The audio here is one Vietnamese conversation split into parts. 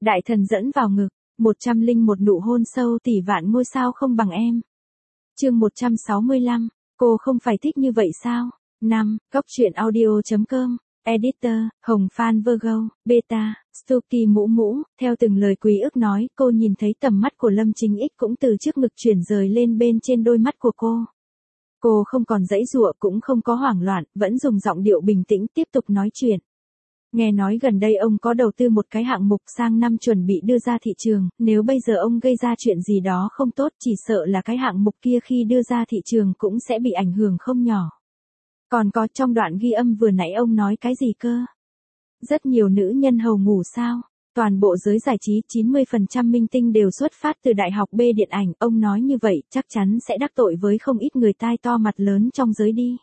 Đại thần dẫn vào ngực, 101 nụ hôn sâu tỷ vạn ngôi sao không bằng em. Chương 165, cô không phải thích như vậy sao? 5. Góc truyện audio.com. Editor, Hồng Phan Virgo, Beta, Stucky Mũ Mũ. Theo từng lời Quý Ức nói, cô nhìn thấy tầm mắt của Lâm Chính Ích cũng từ trước ngực chuyển rời lên bên trên đôi mắt của cô. Cô không còn giãy giụa cũng không có hoảng loạn, vẫn dùng giọng điệu bình tĩnh tiếp tục nói chuyện. Nghe nói gần đây ông có đầu tư một cái hạng mục sang năm chuẩn bị đưa ra thị trường, nếu bây giờ ông gây ra chuyện gì đó không tốt chỉ sợ là cái hạng mục kia khi đưa ra thị trường cũng sẽ bị ảnh hưởng không nhỏ. Còn có trong đoạn ghi âm vừa nãy ông nói cái gì cơ? Rất nhiều nữ nhân hầu ngủ sao? Toàn bộ giới giải trí 90% minh tinh đều xuất phát từ Đại học B điện ảnh, ông nói như vậy chắc chắn sẽ đắc tội với không ít người tai to mặt lớn trong giới đi.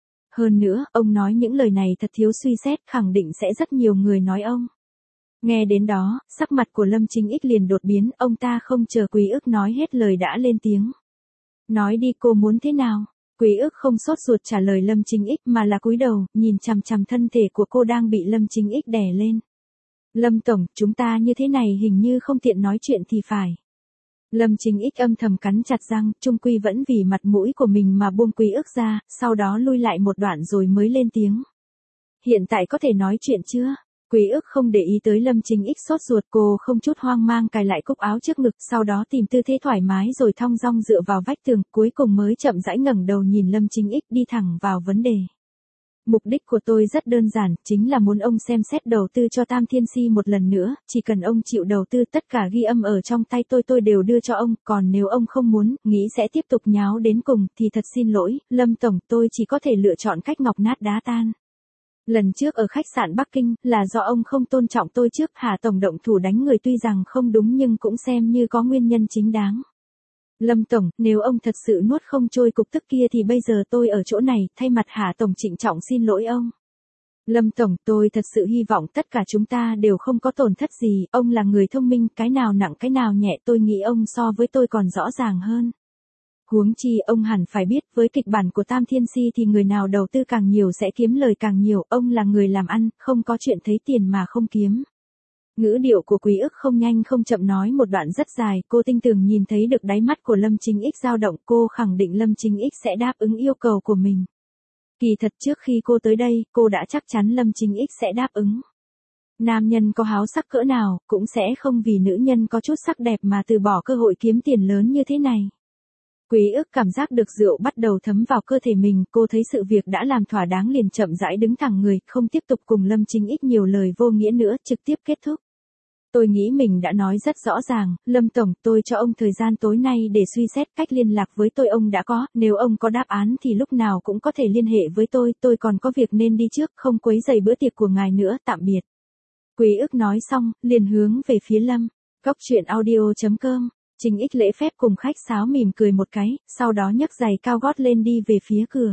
Hơn nữa, ông nói những lời này thật thiếu suy xét, khẳng định sẽ rất nhiều người nói ông. Nghe đến đó, sắc mặt của Lâm Chính Ích liền đột biến, ông ta không chờ Quý Ức nói hết lời đã lên tiếng. Nói đi, cô muốn thế nào? Quý Ức không sốt ruột trả lời Lâm Chính Ích mà là cúi đầu, nhìn chằm chằm thân thể của cô đang bị Lâm Chính Ích đè lên. Lâm Tổng, chúng ta như thế này hình như không tiện nói chuyện thì phải. Lâm Chính Ích âm thầm cắn chặt răng, chung quy vẫn vì mặt mũi của mình mà buông Quý Ức ra, sau đó lui lại một đoạn rồi mới lên tiếng. Hiện tại có thể nói chuyện chưa? Quý Ức không để ý tới Lâm Chính Ích sốt ruột, cô không chút hoang mang cài lại cúc áo trước ngực, sau đó tìm tư thế thoải mái rồi thong dong dựa vào vách tường, cuối cùng mới chậm rãi ngẩng đầu nhìn Lâm Chính Ích đi thẳng vào vấn đề. Mục đích của tôi rất đơn giản, chính là muốn ông xem xét đầu tư cho Tam Thiên Si một lần nữa, chỉ cần ông chịu đầu tư tất cả ghi âm ở trong tay tôi đều đưa cho ông, còn nếu ông không muốn, nghĩ sẽ tiếp tục nháo đến cùng, thì thật xin lỗi, Lâm Tổng, tôi chỉ có thể lựa chọn cách ngọc nát đá tan. Lần trước ở khách sạn Bắc Kinh, là do ông không tôn trọng tôi trước, Hà Tổng động thủ đánh người tuy rằng không đúng nhưng cũng xem như có nguyên nhân chính đáng. Lâm Tổng, nếu ông thật sự nuốt không trôi cục tức kia thì bây giờ tôi ở chỗ này, thay mặt Hà Tổng trịnh trọng xin lỗi ông. Lâm Tổng, tôi thật sự hy vọng tất cả chúng ta đều không có tổn thất gì, ông là người thông minh, cái nào nặng cái nào nhẹ tôi nghĩ ông so với tôi còn rõ ràng hơn. Huống chi ông hẳn phải biết với kịch bản của Tam Thiên Si thì người nào đầu tư càng nhiều sẽ kiếm lời càng nhiều, ông là người làm ăn, không có chuyện thấy tiền mà không kiếm. Ngữ điệu của Quý Ức không nhanh không chậm nói một đoạn rất dài, cô tinh tường nhìn thấy được đáy mắt của Lâm Chính Ích dao động, cô khẳng định Lâm Chính Ích sẽ đáp ứng yêu cầu của mình. Kỳ thật trước khi cô tới đây, cô đã chắc chắn Lâm Chính Ích sẽ đáp ứng. Nam nhân có háo sắc cỡ nào, cũng sẽ không vì nữ nhân có chút sắc đẹp mà từ bỏ cơ hội kiếm tiền lớn như thế này. Quý Ức cảm giác được rượu bắt đầu thấm vào cơ thể mình, cô thấy sự việc đã làm thỏa đáng liền chậm rãi đứng thẳng người, không tiếp tục cùng Lâm Chính Ích nhiều lời vô nghĩa nữa, trực tiếp kết thúc. Tôi nghĩ mình đã nói rất rõ ràng, Lâm Tổng, tôi cho ông thời gian tối nay để suy xét, cách liên lạc với tôi ông đã có, nếu ông có đáp án thì lúc nào cũng có thể liên hệ với tôi còn có việc nên đi trước, không quấy rầy bữa tiệc của ngài nữa, tạm biệt. Quý Ức nói xong, liền hướng về phía Lâm. Góc truyện audio.com. Trình Ích lễ phép cùng khách sáo mỉm cười một cái, sau đó nhấc giày cao gót lên đi về phía cửa.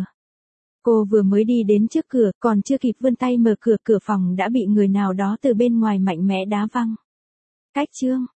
Cô vừa mới đi đến trước cửa, còn chưa kịp vươn tay mở cửa, cửa phòng đã bị người nào đó từ bên ngoài mạnh mẽ đá văng. Cách chương